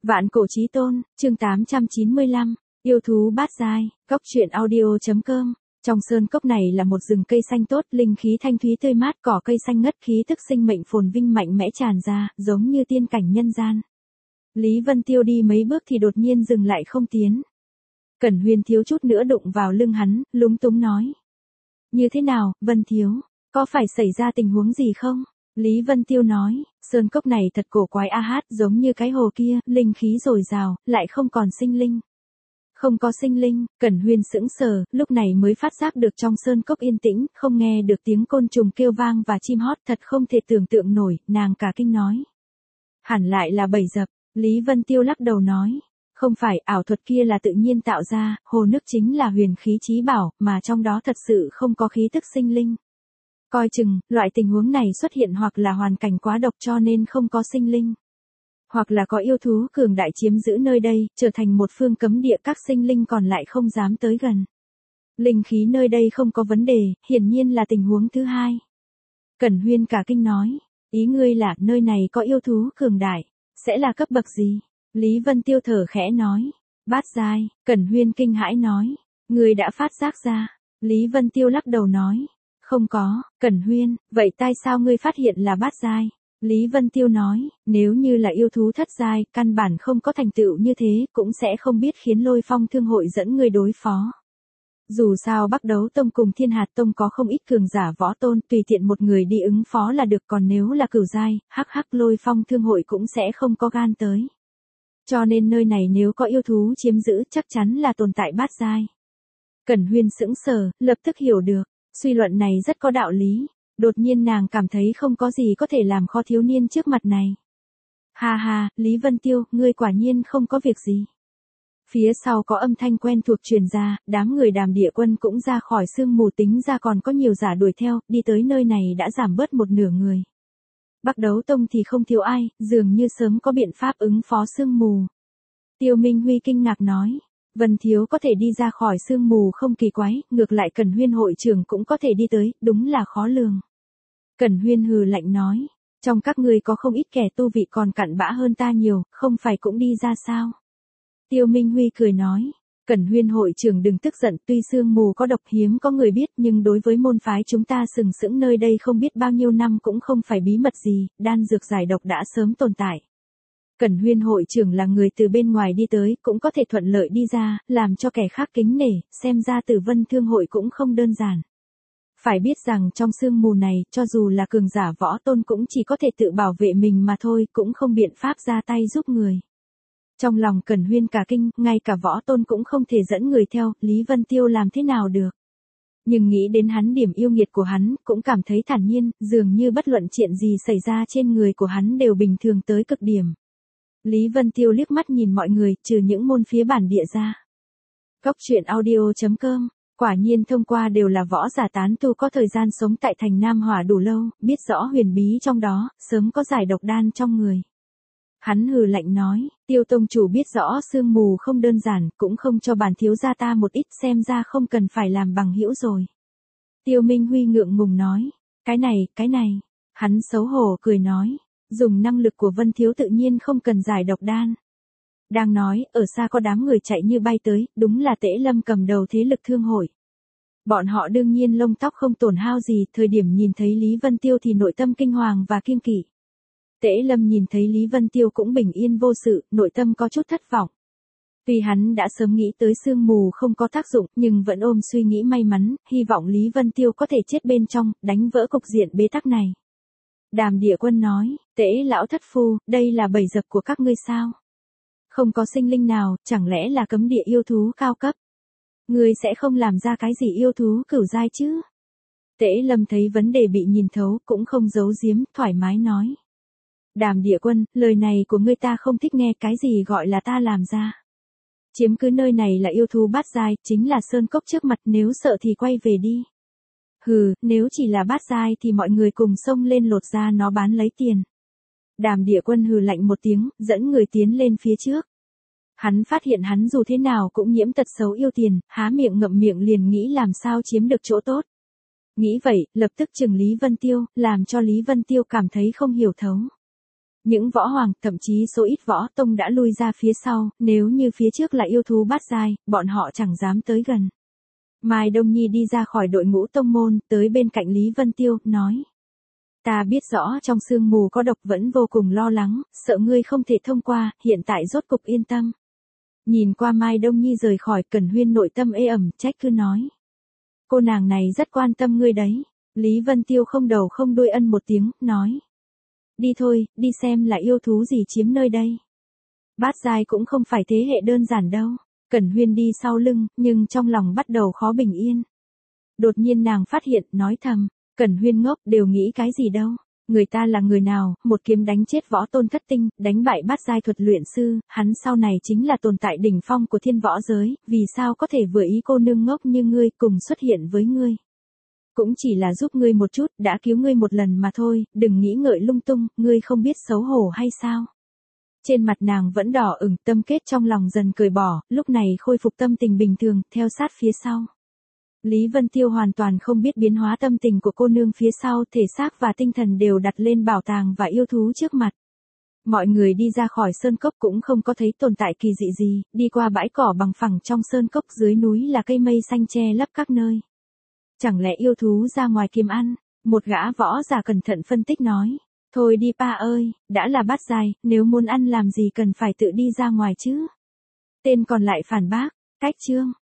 Vạn cổ chí tôn, chương 895, yêu thú bát giai, góc truyện audio.com. Trong sơn cốc này là một rừng cây xanh tốt, linh khí thanh thúy tươi mát, cỏ cây xanh ngất, khí tức sinh mệnh phồn vinh mạnh mẽ tràn ra, giống như tiên cảnh nhân gian. Lý Vân Tiêu đi mấy bước thì đột nhiên dừng lại không tiến. Cẩn Huyên thiếu chút nữa đụng vào lưng hắn, lúng túng nói: "Như thế nào, Vân thiếu, có phải xảy ra tình huống gì không?" Lý Vân Tiêu nói: "Sơn cốc này thật cổ quái a hát, giống như cái hồ kia, linh khí dồi dào, lại không còn sinh linh." "Không có sinh linh." Cẩn Huyên sững sờ, lúc này mới phát giác được trong sơn cốc yên tĩnh, không nghe được tiếng côn trùng kêu vang và chim hót, thật không thể tưởng tượng nổi, nàng cả kinh nói: "Hẳn lại là bẫy dập." Lý Vân Tiêu lắc đầu nói: "Không phải, ảo thuật kia là tự nhiên tạo ra, hồ nước chính là huyền khí chí bảo, mà trong đó thật sự không có khí tức sinh linh. Coi chừng, loại tình huống này xuất hiện hoặc là hoàn cảnh quá độc cho nên không có sinh linh, hoặc là có yêu thú cường đại chiếm giữ nơi đây, trở thành một phương cấm địa, các sinh linh còn lại không dám tới gần. Linh khí nơi đây không có vấn đề, hiển nhiên là tình huống thứ hai." Cẩn Huyên cả kinh nói: "Ý ngươi là nơi này có yêu thú cường đại, sẽ là cấp bậc gì?" Lý Vân Tiêu thở khẽ nói: "Bát giai." Cẩn Huyên kinh hãi nói: "Ngươi đã phát giác ra?" Lý Vân Tiêu lắc đầu nói: "Không có." Cẩn Huyên: "Vậy tại sao ngươi phát hiện là bát giai?" Lý Vân Tiêu nói: "Nếu như là yêu thú thất giai, căn bản không có thành tựu như thế, cũng sẽ không biết khiến Lôi Phong Thương hội dẫn ngươi đối phó. Dù sao Bắc Đấu Tông cùng Thiên Hạt Tông có không ít cường giả võ tôn, tùy tiện một người đi ứng phó là được, còn nếu là cửu giai, Lôi Phong Thương hội cũng sẽ không có gan tới. Cho nên nơi này nếu có yêu thú chiếm giữ, chắc chắn là tồn tại bát giai." Cẩn Huyên sững sờ, lập tức hiểu được, suy luận này rất có đạo lý. Đột nhiên nàng cảm thấy không có gì có thể làm khó thiếu niên trước mặt này. "Ha ha, Lý Vân Tiêu, ngươi quả nhiên không có việc gì." Phía sau có âm thanh quen thuộc truyền ra, đám người Đàm Địa Quân cũng ra khỏi sương mù, tính ra còn có nhiều giả đuổi theo, đi tới nơi này đã giảm bớt một nửa người. Bắc Đấu Tông thì không thiếu ai, dường như sớm có biện pháp ứng phó sương mù. Tiêu Minh Huy kinh ngạc nói: "Vân thiếu có thể đi ra khỏi sương mù không kỳ quái, ngược lại Cẩn Huyên hội trưởng cũng có thể đi tới, đúng là khó lường." Cẩn Huyên hừ lạnh nói: "Trong các ngươi có không ít kẻ tu vị còn cặn bã hơn ta nhiều, không phải cũng đi ra sao?" Tiêu Minh Huy cười nói: "Cẩn Huyên hội trưởng đừng tức giận, tuy sương mù có độc hiếm có người biết, nhưng đối với môn phái chúng ta sừng sững nơi đây không biết bao nhiêu năm cũng không phải bí mật gì, đan dược giải độc đã sớm tồn tại. Cẩn Huyên hội trưởng là người từ bên ngoài đi tới, cũng có thể thuận lợi đi ra, làm cho kẻ khác kính nể, xem ra Tử Vân Thương hội cũng không đơn giản. Phải biết rằng trong sương mù này, cho dù là cường giả võ tôn cũng chỉ có thể tự bảo vệ mình mà thôi, cũng không biện pháp ra tay giúp người." Trong lòng Cẩn Huyên cả kinh, ngay cả võ tôn cũng không thể dẫn người theo, Lý Vân Tiêu làm thế nào được. Nhưng nghĩ đến hắn điểm yêu nghiệt của hắn, cũng cảm thấy thản nhiên, dường như bất luận chuyện gì xảy ra trên người của hắn đều bình thường tới cực điểm. Lý Vân Tiêu liếc mắt nhìn mọi người, trừ những môn phía bản địa ra. Góc truyện audio.com. Quả nhiên thông qua đều là võ giả tán tu có thời gian sống tại thành Nam Hỏa đủ lâu, biết rõ huyền bí trong đó, sớm có giải độc đan trong người. Hắn hừ lạnh nói: "Tiêu tông chủ biết rõ sương mù không đơn giản, cũng không cho bản thiếu gia ta một ít, xem ra không cần phải làm bằng hữu rồi." Tiêu Minh Huy ngượng ngùng nói: cái này. Hắn xấu hổ cười nói: "Dùng năng lực của Vân thiếu tự nhiên không cần giải độc đan." Đang nói, ở xa có đám người chạy như bay tới, đúng là Tễ Lâm cầm đầu thế lực thương hội. Bọn họ đương nhiên lông tóc không tổn hao gì, thời điểm nhìn thấy Lý Vân Tiêu thì nội tâm kinh hoàng và kiêng kỵ. Tễ Lâm nhìn thấy Lý Vân Tiêu cũng bình yên vô sự, nội tâm có chút thất vọng. Tuy hắn đã sớm nghĩ tới sương mù không có tác dụng, nhưng vẫn ôm suy nghĩ may mắn, hy vọng Lý Vân Tiêu có thể chết bên trong, đánh vỡ cục diện bế tắc này. Đàm Địa Quân nói: "Tễ lão thất phu, đây là bẫy dập của các ngươi sao? Không có sinh linh nào, chẳng lẽ là cấm địa yêu thú cao cấp? Ngươi sẽ không làm ra cái gì yêu thú cửu giai chứ?" Tễ Lâm thấy vấn đề bị nhìn thấu, cũng không giấu giếm, thoải mái nói: "Đàm Địa Quân, lời này của ngươi ta không thích nghe, cái gì gọi là ta làm ra? Chiếm cứ nơi này là yêu thú bát giai, chính là sơn cốc trước mặt, nếu sợ thì quay về đi." "Hừ, nếu chỉ là bát giai thì mọi người cùng xông lên lột ra nó bán lấy tiền." Đàm Địa Quân hừ lạnh một tiếng, dẫn người tiến lên phía trước. Hắn phát hiện hắn dù thế nào cũng nhiễm tật xấu yêu tiền, há miệng ngậm miệng liền nghĩ làm sao chiếm được chỗ tốt. Nghĩ vậy, lập tức chừng Lý Vân Tiêu, làm cho Lý Vân Tiêu cảm thấy không hiểu thấu. Những võ hoàng, thậm chí số ít võ tông đã lui ra phía sau, nếu như phía trước là yêu thú bát giai, bọn họ chẳng dám tới gần. Mai Đông Nhi đi ra khỏi đội ngũ tông môn, tới bên cạnh Lý Vân Tiêu, nói. Ta biết rõ trong sương mù có độc, vẫn vô cùng lo lắng, sợ ngươi không thể thông qua, hiện tại rốt cục yên tâm. Nhìn qua Mai Đông Nhi rời khỏi, Cẩn Huyên nội tâm ê ẩm, trách cứ nói. Cô nàng này rất quan tâm ngươi đấy. Lý Vân Tiêu không đầu không đuôi ân một tiếng, nói. Đi thôi, đi xem là yêu thú gì chiếm nơi đây. Bát giai cũng không phải thế hệ đơn giản đâu. Cẩn Huyên đi sau lưng, nhưng trong lòng bắt đầu khó bình yên. Đột nhiên nàng phát hiện, nói thầm. Cẩn Huyên ngốc, đều nghĩ cái gì đâu. Người ta là người nào, một kiếm đánh chết võ tôn thất tinh, đánh bại bát giai thuật luyện sư, hắn sau này chính là tồn tại đỉnh phong của thiên võ giới, vì sao có thể vừa ý cô nương ngốc như ngươi cùng xuất hiện với ngươi. Cũng chỉ là giúp ngươi một chút, đã cứu ngươi một lần mà thôi, đừng nghĩ ngợi lung tung, ngươi không biết xấu hổ hay sao. Trên mặt nàng vẫn đỏ ửng, tâm kết trong lòng dần cởi bỏ, lúc này khôi phục tâm tình bình thường, theo sát phía sau. Lý Vân Tiêu hoàn toàn không biết biến hóa tâm tình của cô nương phía sau, thể xác và tinh thần đều đặt lên bảo tàng và yêu thú trước mặt. Mọi người đi ra khỏi sơn cốc cũng không có thấy tồn tại kỳ dị gì, đi qua bãi cỏ bằng phẳng trong sơn cốc, dưới núi là cây mây xanh che lấp các nơi. Chẳng lẽ yêu thú ra ngoài kiếm ăn? Một gã võ giả cẩn thận phân tích nói. Thôi đi pa ơi, đã là bát giai, nếu muốn ăn làm gì cần phải tự đi ra ngoài chứ? Tên còn lại phản bác, cách chương.